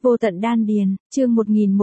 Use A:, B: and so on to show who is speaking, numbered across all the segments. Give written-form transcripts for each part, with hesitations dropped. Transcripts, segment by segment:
A: Vô tận đan điền, chương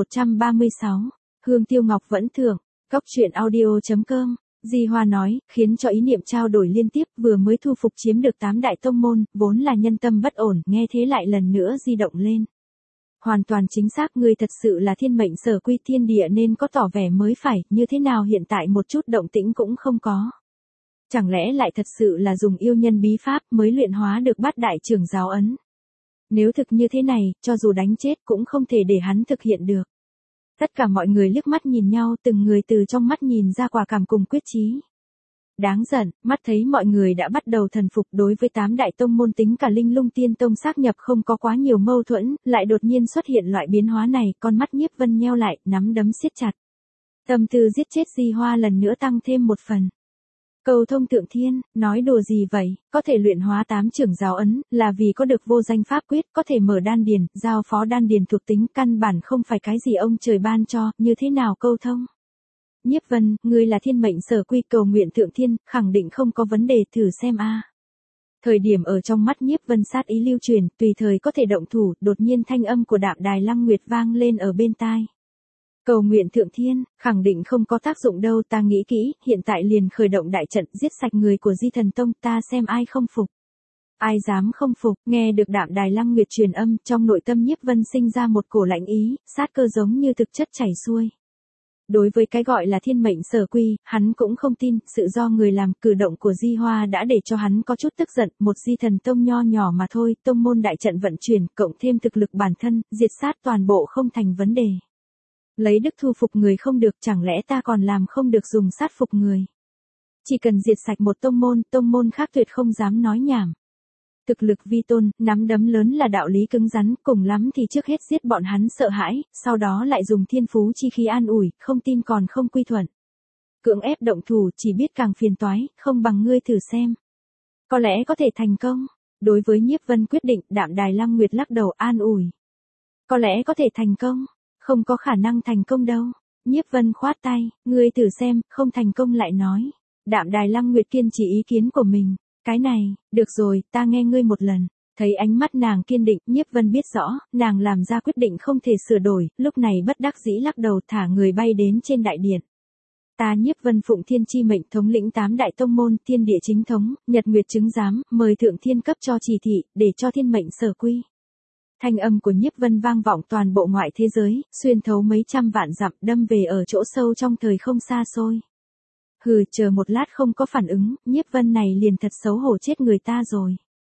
A: 1136, Hương Tiêu Ngọc vẫn thưởng, Cóc truyện audio.com, Di Hoa nói, khiến cho ý niệm trao đổi liên tiếp vừa mới thu phục chiếm được 8 đại tông môn, vốn là nhân tâm bất ổn, nghe thế lại lần nữa di động lên. Hoàn toàn chính xác, ngươi thật sự là thiên mệnh sở quy thiên địa nên có tỏ vẻ mới phải, như thế nào hiện tại một chút động tĩnh cũng không có. Chẳng lẽ lại thật sự là dùng yêu nhân bí pháp mới luyện hóa được bát đại trưởng giáo ấn. Nếu thực như thế này, cho dù đánh chết cũng không thể để hắn thực hiện được. Tất cả mọi người liếc mắt nhìn nhau, từng người từ trong mắt nhìn ra quả cảm cùng quyết chí. Đáng giận, mắt thấy mọi người đã bắt đầu thần phục đối với 8 đại tông môn, tính cả Linh Lung Tiên Tông xác nhập không có quá nhiều mâu thuẫn, lại đột nhiên xuất hiện loại biến hóa này, con mắt Nhiếp Vân nheo lại, nắm đấm siết chặt. Tâm tư giết chết Di Hoa lần nữa tăng thêm một phần. Cầu thông thượng thiên, nói đùa gì vậy, có thể luyện hóa 8 trưởng giáo ấn, là vì có được vô danh pháp quyết, có thể mở đan điền, giao phó đan điền thuộc tính, căn bản không phải cái gì ông trời ban cho, như thế nào câu thông. Nhiếp Vân, ngươi là thiên mệnh sở quy, cầu nguyện thượng thiên, khẳng định không có vấn đề, thử xem a. Thời điểm ở trong mắt Nhiếp Vân sát ý lưu truyền, tùy thời có thể động thủ, đột nhiên thanh âm của Đạm Đài Lăng Nguyệt vang lên ở bên tai. Cầu nguyện thượng thiên, khẳng định không có tác dụng đâu, ta nghĩ kỹ, hiện tại liền khởi động đại trận giết sạch người của Di Thần Tông, ta xem ai không phục. Ai dám không phục, nghe được Đạm Đài Lăng Nguyệt truyền âm, trong nội tâm Nhiếp Vân sinh ra một cổ lạnh ý, sát cơ giống như thực chất chảy xuôi. Đối với cái gọi là thiên mệnh sở quy, hắn cũng không tin, sự do người làm, cử động của Di Hoa đã để cho hắn có chút tức giận, một Di Thần Tông nho nhỏ mà thôi, tông môn đại trận vận chuyển, cộng thêm thực lực bản thân, diệt sát toàn bộ không thành vấn đề. Lấy đức thu phục người không được, chẳng lẽ ta còn làm không được dùng sát phục người. Chỉ cần diệt sạch một tông môn khác tuyệt không dám nói nhảm. Thực lực vi tôn, nắm đấm lớn là đạo lý cứng rắn, cùng lắm thì trước hết giết bọn hắn sợ hãi, sau đó lại dùng thiên phú chi khí an ủi, không tin còn không quy thuận. Cưỡng ép động thủ chỉ biết càng phiền toái, không bằng ngươi thử xem. Có lẽ có thể thành công. Đối với Nhiếp Vân quyết định, Đạm Đài Lăng Nguyệt lắc đầu an ủi. Có lẽ có thể thành công. Không có khả năng thành công đâu. Nhiếp Vân khoát tay, ngươi thử xem, không thành công lại nói. Đạm Đài Lăng Nguyệt kiên trì ý kiến của mình. Cái này, được rồi, ta nghe ngươi một lần. Thấy ánh mắt nàng kiên định, Nhiếp Vân biết rõ, nàng làm ra quyết định không thể sửa đổi, lúc này bất đắc dĩ lắc đầu thả người bay đến trên đại điện. Ta Nhiếp Vân phụng thiên chi mệnh, thống lĩnh 8 đại tông môn, thiên địa chính thống, nhật nguyệt chứng giám, mời thượng thiên cấp cho chỉ thị, để cho thiên mệnh sở quy. Thanh âm của Nhiếp Vân vang vọng toàn bộ ngoại thế giới, xuyên thấu mấy trăm vạn dặm, đâm về ở chỗ sâu trong thời không xa xôi. Hừ, chờ một lát không có phản ứng, Nhiếp Vân này liền thật xấu hổ chết người ta rồi.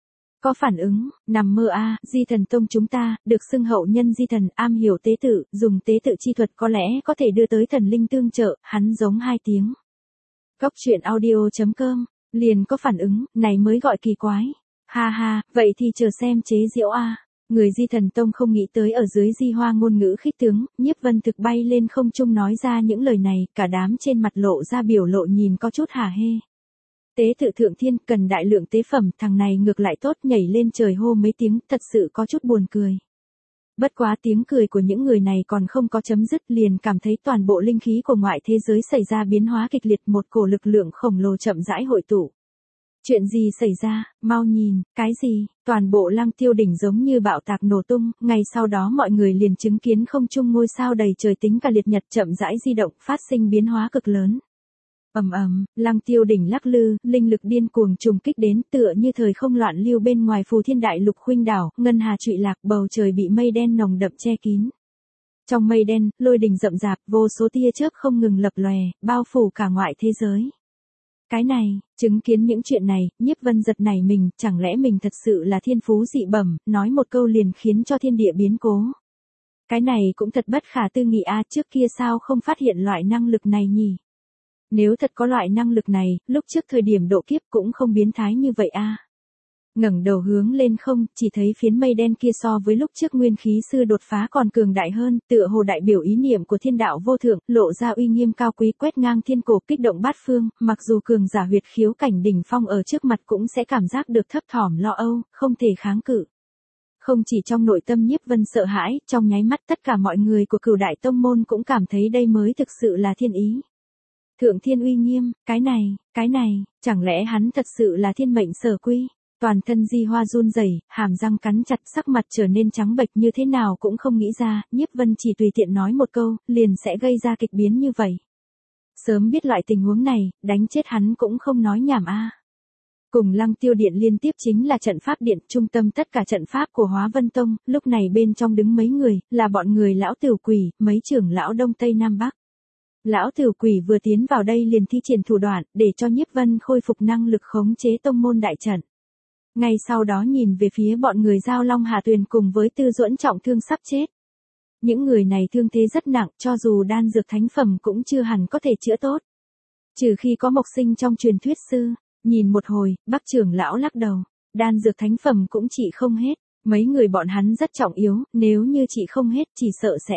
A: Có phản ứng, nằm mơ a, Di Thần Tông chúng ta, được xưng hậu nhân Di Thần, am hiểu tế tự, dùng tế tự chi thuật có lẽ có thể đưa tới thần linh tương trợ, hắn giống 2 tiếng. Cóc truyện audio.com, liền có phản ứng, này mới gọi kỳ quái. Ha ha, vậy thì chờ xem chế giễu a. Người Di Thần Tông không nghĩ tới ở dưới Di Hoa ngôn ngữ khích tướng, Nhiếp Vân thực bay lên không trung nói ra những lời này, cả đám trên mặt lộ ra biểu lộ nhìn có chút hả hê. Tế tự thượng thiên cần đại lượng tế phẩm, thằng này ngược lại tốt, nhảy lên trời hô mấy tiếng, thật sự có chút buồn cười. Bất quá tiếng cười của những người này còn không có chấm dứt, liền cảm thấy toàn bộ linh khí của ngoại thế giới xảy ra biến hóa kịch liệt, một cổ lực lượng khổng lồ chậm rãi hội tụ. Chuyện gì xảy ra, mau nhìn, cái gì, toàn bộ Lăng Tiêu đỉnh giống như bạo tạc nổ tung, ngay sau đó mọi người liền chứng kiến không trung ngôi sao đầy trời tính cả liệt nhật chậm rãi di động, phát sinh biến hóa cực lớn. Ầm ầm, Lăng Tiêu đỉnh lắc lư, linh lực điên cuồng trùng kích đến, tựa như thời không loạn lưu bên ngoài Phù Thiên Đại Lục khuynh đảo, ngân hà trụy lạc, bầu trời bị mây đen nồng đậm che kín. Trong mây đen, lôi đình rậm rạp, vô số tia chớp không ngừng lập lòe, bao phủ cả ngoại thế giới. Cái này, chứng kiến những chuyện này, Nhiếp Vân giật nảy mình, chẳng lẽ mình thật sự là thiên phú dị bẩm, nói một câu liền khiến cho thiên địa biến cố. Cái này cũng thật bất khả tư nghị a, trước kia sao không phát hiện loại năng lực này nhỉ? Nếu thật có loại năng lực này, lúc trước thời điểm độ kiếp cũng không biến thái như vậy a. Ngẩng đầu hướng lên không, chỉ thấy phiến mây đen kia so với lúc trước nguyên khí sư đột phá còn cường đại hơn, tựa hồ đại biểu ý niệm của thiên đạo vô thượng, lộ ra uy nghiêm cao quý quét ngang thiên cổ, kích động bát phương, mặc dù cường giả huyệt khiếu cảnh đỉnh phong ở trước mặt cũng sẽ cảm giác được thấp thỏm lo âu, không thể kháng cự. Không chỉ trong nội tâm Nhiếp Vân sợ hãi, trong nháy mắt tất cả mọi người của Cửu Đại Tông môn cũng cảm thấy đây mới thực sự là thiên ý. Thượng thiên uy nghiêm, cái này, chẳng lẽ hắn thật sự là thiên mệnh sở quy? Toàn thân Di Hoa run rẩy, hàm răng cắn chặt, sắc mặt trở nên trắng bệch, như thế nào cũng không nghĩ ra, Nhiếp Vân chỉ tùy tiện nói một câu, liền sẽ gây ra kịch biến như vậy. Sớm biết loại tình huống này, đánh chết hắn cũng không nói nhảm a. Cùng Lăng Tiêu Điện liên tiếp chính là trận pháp điện, trung tâm tất cả trận pháp của Hóa Vân Tông, lúc này bên trong đứng mấy người, là bọn người lão Tửu Quỷ, mấy trưởng lão Đông Tây Nam Bắc. Lão Tửu Quỷ vừa tiến vào đây liền thi triển thủ đoạn, để cho Nhiếp Vân khôi phục năng lực khống chế tông môn đại trận. Ngay sau đó nhìn về phía bọn người Giao Long Hà Tuyền cùng với Tư Duẫn trọng thương sắp chết. Những người này thương thế rất nặng, cho dù đan dược thánh phẩm cũng chưa hẳn có thể chữa tốt. Trừ khi có Mộc Sinh trong truyền thuyết sư, nhìn một hồi, Bắc trưởng lão lắc đầu, đan dược thánh phẩm cũng trị không hết, mấy người bọn hắn rất trọng yếu, nếu như trị không hết chỉ sợ sẽ.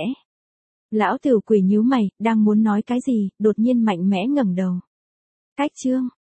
A: Lão Tửu Quỷ nhíu mày, đang muốn nói cái gì, đột nhiên mạnh mẽ ngẩng đầu. Cách chương